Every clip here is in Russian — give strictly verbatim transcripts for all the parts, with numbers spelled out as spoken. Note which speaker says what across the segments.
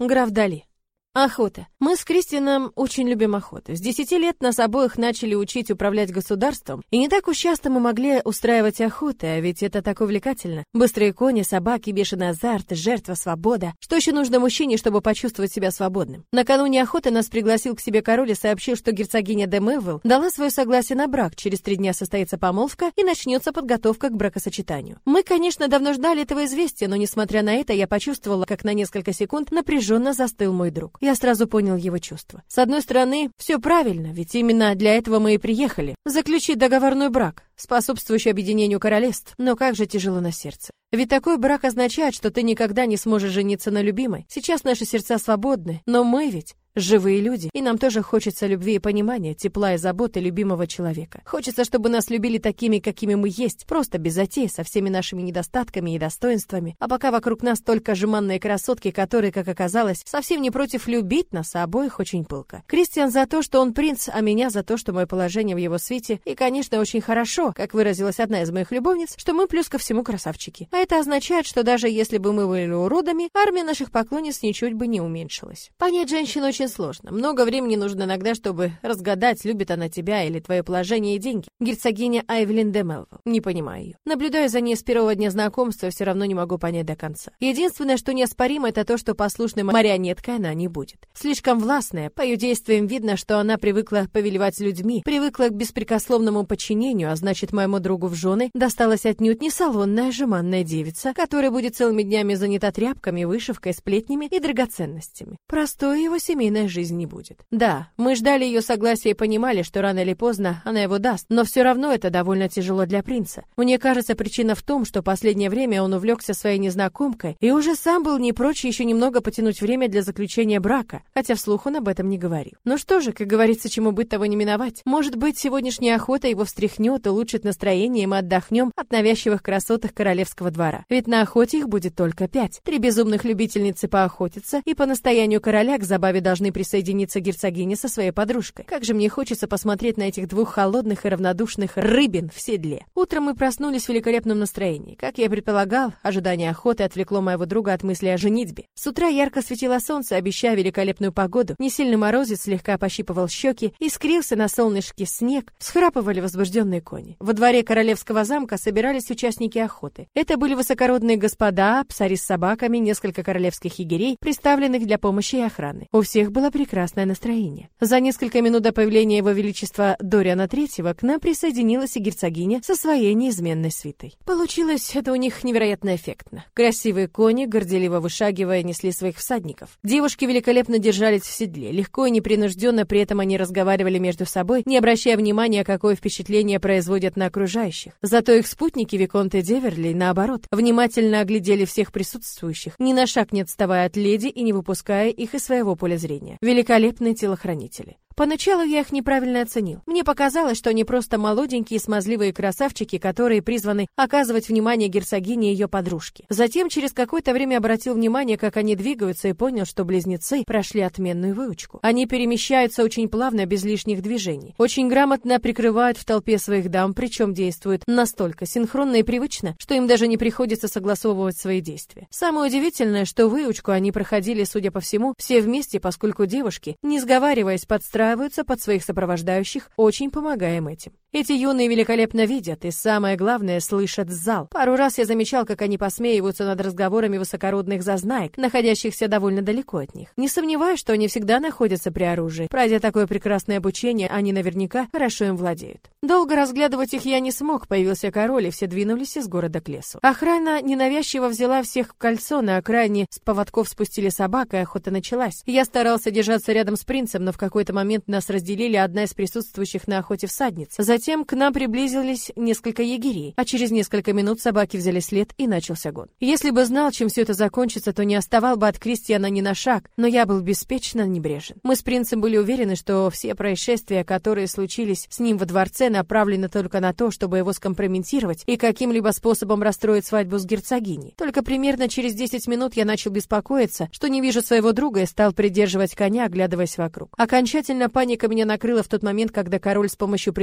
Speaker 1: Граф Дали. Охота. Мы с Кристианом очень любим охоту. С десяти лет нас обоих начали учить управлять государством, и не так уж часто мы могли устраивать охоты, а ведь это так увлекательно. Быстрые кони, собаки, бешеный азарт, жертва, свобода. Что еще нужно мужчине, чтобы почувствовать себя свободным? Накануне охоты нас пригласил к себе король и сообщил, что герцогиня де Мевилл дала свое согласие на брак, через три дня состоится помолвка и начнется подготовка к бракосочетанию. Мы, конечно, давно ждали этого известия, но, несмотря на это, я почувствовала, как на несколько секунд напряженно застыл мой друг. Я сразу понял его чувства. С одной стороны, все правильно, ведь именно для этого мы и приехали. Заключить договорной брак, способствующий объединению королевств. Но как же тяжело на сердце. Ведь такой брак означает, что ты никогда не сможешь жениться на любимой. Сейчас наши сердца свободны, но мы ведь живые люди, и нам тоже хочется любви и понимания, тепла и заботы любимого человека. Хочется, чтобы нас любили такими, какими мы есть, просто без затей, со всеми нашими недостатками и достоинствами. А пока вокруг нас только жеманные красотки, которые, как оказалось, совсем не против любить нас, а обоих очень пылко. Кристиан за то, что он принц, а меня за то, что мое положение в его свите. И, конечно, очень хорошо, как выразилась одна из моих любовниц, что мы плюс ко всему красавчики. А это означает, что даже если бы мы были уродами, армия наших поклонниц ничуть бы не уменьшилась. Понять женщину очень сложно. Много времени нужно иногда, чтобы разгадать, любит она тебя или твое положение и деньги. Герцогиня Айвелин де Мевилл. Не понимаю ее. Наблюдаю за ней с первого дня знакомства, все равно не могу понять до конца. Единственное, что неоспоримо, это то, что послушной марионеткой она не будет. Слишком властная, по ее действиям видно, что она привыкла повелевать людьми, привыкла к беспрекословному подчинению, а значит, моему другу в жены досталась отнюдь не салонная жеманная девица, которая будет целыми днями занята тряпками, вышивкой, сплетнями и драгоценностями. Простой его семейной жизни не будет. Да, мы ждали ее согласия и понимали, что рано или поздно она его даст, но все равно это довольно тяжело для принца. Мне кажется, причина в том, что последнее время он увлекся своей незнакомкой и уже сам был не прочь еще немного потянуть время для заключения брака, хотя вслух он об этом не говорил. Ну что же, как говорится, чему быть, того не миновать. Может быть, сегодняшняя охота его встряхнет, улучшит настроение, и мы отдохнем от навязчивых красоток королевского двора. Ведь на охоте их будет только пять. Три безумных любительницы поохотиться, и по настоянию короля к забаве должны присоединиться герцогиня со своей подружкой. Как же мне хочется посмотреть на этих двух холодных и равнодушных рыбин в седле. Утром мы проснулись в великолепном настроении. Как я предполагал, ожидание охоты отвлекло моего друга от мысли о женитьбе. С утра ярко светило солнце, обещая великолепную погоду. Несильный морозец слегка пощипывал щеки, искрился на солнышке снег, всхрапывали возбужденные кони. Во дворе королевского замка собирались участники охоты. Это были высокородные господа, псари с собаками, несколько королевских егерей, представленных для помощи и охраны. У всех было прекрасное настроение. За несколько минут до появления его величества Дориана Третьего к нам присоединилась и герцогиня со своей неизменной свитой. Получилось это у них невероятно эффектно. Красивые кони, горделиво вышагивая, несли своих всадников. Девушки великолепно держались в седле, легко и непринужденно, при этом они разговаривали между собой, не обращая внимания, какое впечатление производят на окружающих. Зато их спутники, виконты Деверли, наоборот, внимательно оглядели всех присутствующих, ни на шаг не отставая от леди и не выпуская их из своего поля зрения. Великолепные телохранители. Поначалу я их неправильно оценил. Мне показалось, что они просто молоденькие смазливые красавчики, которые призваны оказывать внимание герцогине и ее подружке. Затем через какое-то время обратил внимание, как они двигаются, и понял, что близнецы прошли отменную выучку. Они перемещаются очень плавно, без лишних движений. Очень грамотно прикрывают в толпе своих дам, причем действуют настолько синхронно и привычно, что им даже не приходится согласовывать свои действия. Самое удивительное, что выучку они проходили, судя по всему, все вместе, поскольку девушки, не сговариваясь, подстраиваются под своих сопровождающих, очень помогая им этим. Эти юные великолепно видят и, самое главное, слышат зал. Пару раз я замечал, как они посмеиваются над разговорами высокородных зазнаек, находящихся довольно далеко от них. Не сомневаюсь, что они всегда находятся при оружии. Пройдя такое прекрасное обучение, они наверняка хорошо им владеют. Долго разглядывать их я не смог, появился король, и все двинулись из города к лесу. Охрана ненавязчиво взяла всех в кольцо, на окраине с поводков спустили собак, и охота началась. Я старался держаться рядом с принцем, но в какой-то момент нас разделили одна из присутствующих на охоте всадниц. Затем к нам приблизились несколько егерей, а через несколько минут собаки взяли след, и начался гон. Если бы знал, чем все это закончится, то не оставал бы от Кристиана ни на шаг, но я был беспечно небрежен. Мы с принцем были уверены, что все происшествия, которые случились с ним во дворце, направлены только на то, чтобы его скомпрометировать и каким-либо способом расстроить свадьбу с герцогиней. Только примерно через десять минут я начал беспокоиться, что не вижу своего друга, и стал придерживать коня, оглядываясь вокруг. Окончательно паника меня накрыла в тот момент, когда король с помощью придворных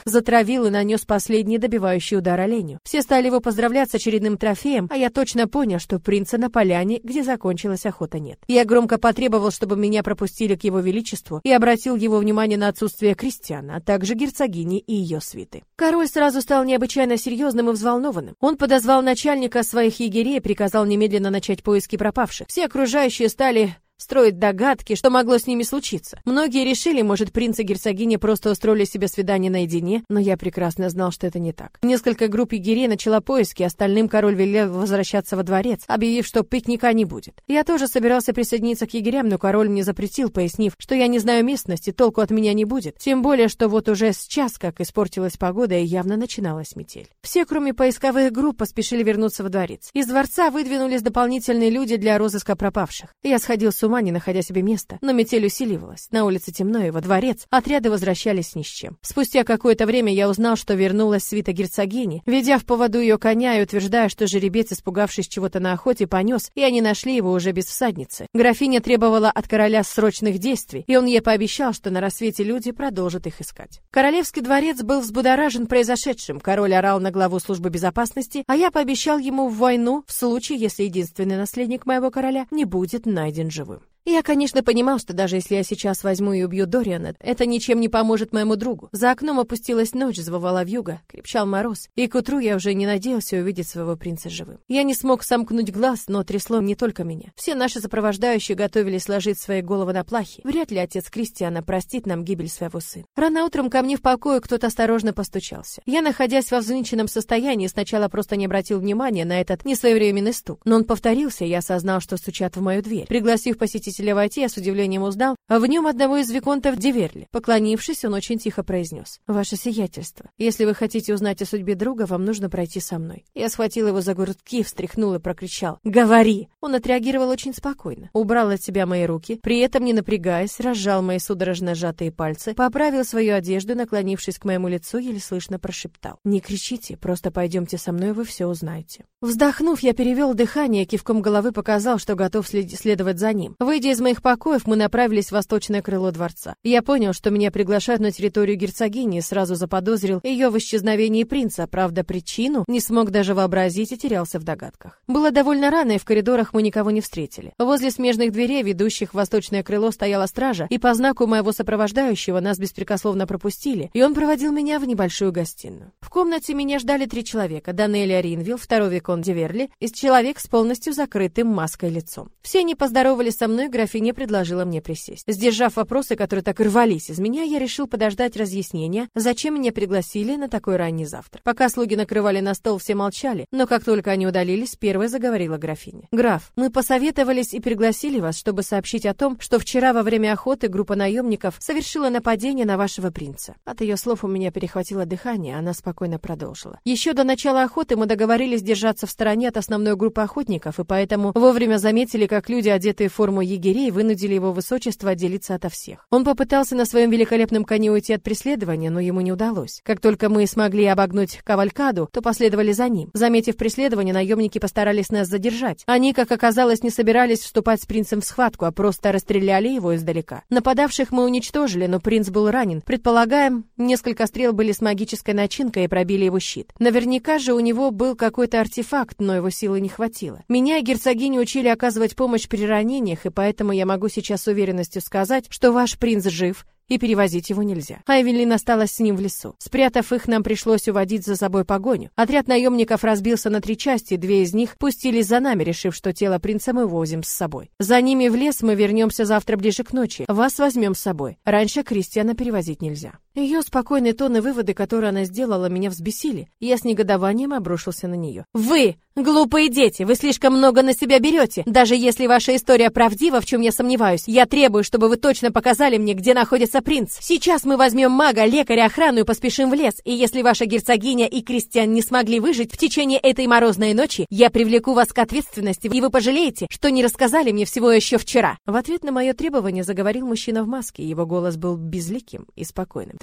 Speaker 1: затравил и нанес последний добивающий удар оленю. Все стали его поздравлять с очередным трофеем, а я точно понял, что принца на поляне, где закончилась охота, нет. Я громко потребовал, чтобы меня пропустили к его величеству, и обратил его внимание на отсутствие крестьян, а также герцогини и ее свиты. Король сразу стал необычайно серьезным и взволнованным. Он подозвал начальника своих егерей и приказал немедленно начать поиски пропавших. Все окружающие стали строить догадки, что могло с ними случиться. Многие решили, может, принц и герцогиня просто устроили себе свидание наедине, но я прекрасно знал, что это не так. Несколько групп егерей начала поиски, остальным король велел возвращаться во дворец, объявив, что пикника не будет. Я тоже собирался присоединиться к егерям, но король мне запретил, пояснив, что я не знаю местности, толку от меня не будет. Тем более, что вот уже с час, как испортилась погода, и явно начиналась метель. Все, кроме поисковых групп, поспешили вернуться во дворец. Из дворца выдвинулись дополнительные люди для розыска пропавших. Я сходил с ума, не находя себе места, но метель усиливалась. На улице темно, и во дворец отряды возвращались ни с чем. Спустя какое-то время я узнал, что вернулась свита герцогини, ведя в поводу ее коня и утверждая, что жеребец, испугавшись чего-то на охоте, понес, и они нашли его уже без всадницы. Графиня требовала от короля срочных действий, и он ей пообещал, что на рассвете люди продолжат их искать. Королевский дворец был взбудоражен произошедшим. Король орал на главу службы безопасности, а я пообещал ему в войну в случае, если единственный наследник моего короля не будет найден живым. Я, конечно, понимал, что даже если я сейчас возьму и убью Дориана, это ничем не поможет моему другу. За окном опустилась ночь, завывала вьюга, крепчал мороз, и к утру я уже не надеялся увидеть своего принца живым. Я не смог сомкнуть глаз, но трясло не только меня. Все наши сопровождающие готовились сложить свои головы на плахи. Вряд ли отец Кристиана простит нам гибель своего сына. Рано утром ко мне в покое кто-то осторожно постучался. Я, находясь во взвинченном состоянии, сначала просто не обратил внимания на этот несвоевременный стук. Но он повторился, и я осознал, что стучат в мою дверь. Пригласив посетителя войти, я с удивлением узнал в нем одного из виконтов Диверли. Поклонившись, он очень тихо произнес: «Ваше сиятельство, если вы хотите узнать о судьбе друга, вам нужно пройти со мной». Я схватил его за грудки, встряхнул и прокричал: «Говори!». Он отреагировал очень спокойно, убрал от себя мои руки, при этом не напрягаясь, разжал мои судорожно сжатые пальцы, поправил свою одежду, наклонившись к моему лицу, еле слышно прошептал: «Не кричите, просто пойдемте со мной, вы все узнаете». Вздохнув, я перевел дыхание, кивком головы показал, что готов след- следовать за ним. Выйдя из моих покоев, мы направились в восточное крыло дворца. Я понял, что меня приглашают на территорию герцогини, и сразу заподозрил ее в исчезновении принца, правда, причину не смог даже вообразить и терялся в догадках. Было довольно рано, и в коридорах мы никого не встретили. Возле смежных дверей, ведущих в восточное крыло, стояла стража, и по знаку моего сопровождающего нас беспрекословно пропустили, и он проводил меня в небольшую гостиную. В комнате меня ждали три человека: Данелия Ринвилл, второй виконт Диверли, и человек с полностью закрытым маской лицом. Все они поздоровались со мной, графиня предложила мне присесть. Сдержав вопросы, которые так рвались из меня, я решил подождать разъяснения, зачем меня пригласили на такой ранний завтрак. Пока слуги накрывали на стол, все молчали, но как только они удалились, первой заговорила графиня. «Граф, мы посоветовались и пригласили вас, чтобы сообщить о том, что вчера во время охоты группа наемников совершила нападение на вашего принца». От ее слов у меня перехватило дыхание, она спокойно продолжила. «Еще до начала охоты мы договорились держаться в стороне от основной группы охотников, и поэтому вовремя заметили, как люди, одетые в форму егерей, вынудили его высочество отделиться ото всех. Он попытался на своем великолепном коне уйти от преследования, но ему не удалось. Как только мы смогли обогнуть кавалькаду, то последовали за ним. Заметив преследование, наемники постарались нас задержать. Они, как оказалось, не собирались вступать с принцем в схватку, а просто расстреляли его издалека. Нападавших мы уничтожили, но принц был ранен. Предполагаем, несколько стрел были с магической начинкой и пробили его щит. Наверняка же у него был какой-то артефакт, но его силы не хватило. Меня и герцогиню учили оказывать помощь при ранениях, и поэтому я могу сейчас с уверенностью сказать, что ваш принц жив, и перевозить его нельзя. А Эвелин осталась с ним в лесу. Спрятав их, нам пришлось уводить за собой погоню. Отряд наемников разбился на три части, две из них пустились за нами, решив, что тело принца мы возим с собой. За ними в лес мы вернемся завтра ближе к ночи. Вас возьмем с собой. Раньше Кристиана перевозить нельзя». Ее спокойный тон и выводы, которые она сделала, меня взбесили, и я с негодованием обрушился на нее. «Вы, глупые дети, вы слишком много на себя берете. Даже если ваша история правдива, в чем я сомневаюсь, я требую, чтобы вы точно показали мне, где находится принц. Сейчас мы возьмем мага, лекаря, охрану и поспешим в лес, и если ваша герцогиня и Кристиан не смогли выжить в течение этой морозной ночи, я привлеку вас к ответственности, и вы пожалеете, что не рассказали мне всего еще вчера». В ответ на мое требование заговорил мужчина в маске, его голос был безликим и спокойным.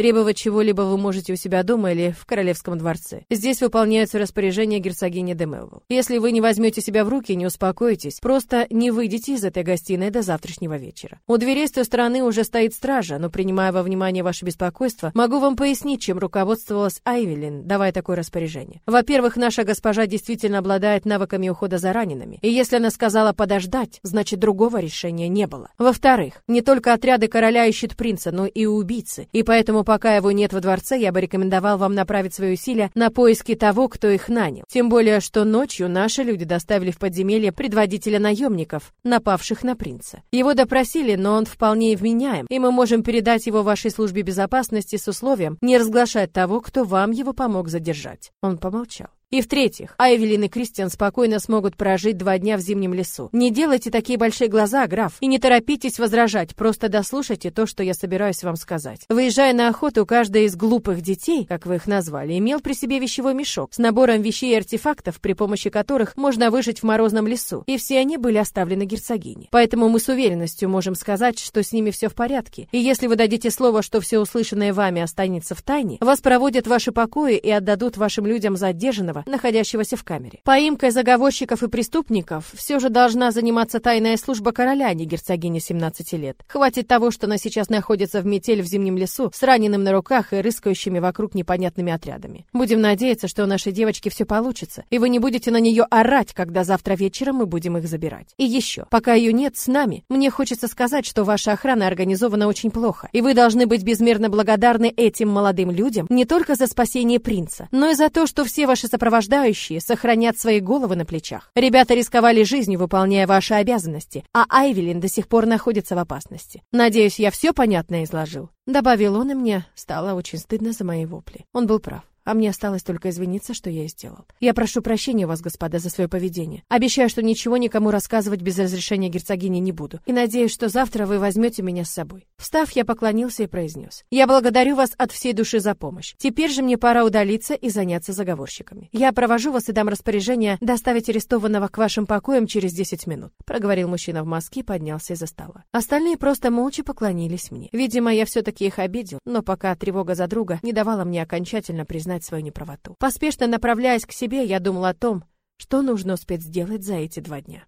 Speaker 1: Требовать чего-либо вы можете у себя дома или в королевском дворце. Здесь выполняются распоряжения герцогини де Мелвилл. Если вы не возьмете себя в руки и не успокоитесь, просто не выйдите из этой гостиной до завтрашнего вечера. У дверей с той стороны уже стоит стража, но, принимая во внимание ваше беспокойство, могу вам пояснить, чем руководствовалась Айвелин, давая такое распоряжение. Во-первых, наша госпожа действительно обладает навыками ухода за ранеными, и если она сказала подождать, значит, другого решения не было. Во-вторых, не только отряды короля ищут принца, но и убийцы, и поэтому, пока его нет во дворце, я бы рекомендовал вам направить свои усилия на поиски того, кто их нанял. Тем более, что ночью наши люди доставили в подземелье предводителя наемников, напавших на принца. Его допросили, но он вполне вменяем, и мы можем передать его вашей службе безопасности с условием не разглашать того, кто вам его помог задержать. Он помолчал. И в-третьих, Айвелин и Кристиан спокойно смогут прожить два дня в зимнем лесу. Не делайте такие большие глаза, граф, и не торопитесь возражать, просто дослушайте то, что я собираюсь вам сказать. Выезжая на охоту, каждый из глупых детей, как вы их назвали, имел при себе вещевой мешок с набором вещей и артефактов, при помощи которых можно выжить в морозном лесу, и все они были оставлены герцогиней. Поэтому мы с уверенностью можем сказать, что с ними все в порядке, и если вы дадите слово, что все услышанное вами останется в тайне, вас проводят в ваши покои и отдадут вашим людям задержанного, находящегося в камере. Поимкой заговорщиков и преступников все же должна заниматься тайная служба короля, а не герцогиня семнадцати лет. Хватит того, что она сейчас находится в метель в зимнем лесу с раненым на руках и рыскающими вокруг непонятными отрядами. Будем надеяться, что у нашей девочки все получится, и вы не будете на нее орать, когда завтра вечером мы будем их забирать. И еще, пока ее нет с нами, мне хочется сказать, что ваша охрана организована очень плохо, и вы должны быть безмерно благодарны этим молодым людям не только за спасение принца, но и за то, что все ваши сопровождающие Сопровождающие сохранят свои головы на плечах. Ребята рисковали жизнью, выполняя ваши обязанности, а Айвелин до сих пор находится в опасности. Надеюсь, я все понятно изложил. Добавил он, и мне стало очень стыдно за мои вопли. Он был прав. А мне осталось только извиниться, что я и сделал. Я прошу прощения у вас, господа, за свое поведение. Обещаю, что ничего никому рассказывать без разрешения герцогини не буду. И надеюсь, что завтра вы возьмете меня с собой. Встав, я поклонился и произнес: я благодарю вас от всей души за помощь. Теперь же мне пора удалиться и заняться заговорщиками. Я провожу вас и дам распоряжение доставить арестованного к вашим покоям через десять минут. Проговорил мужчина в маске и поднялся из-за стола. Остальные просто молча поклонились мне. Видимо, я все-таки их обидел, но пока тревога за друга не давала мне окончательно признать свою неправоту. Поспешно направляясь к себе, я думал о том, что нужно успеть сделать за эти два дня.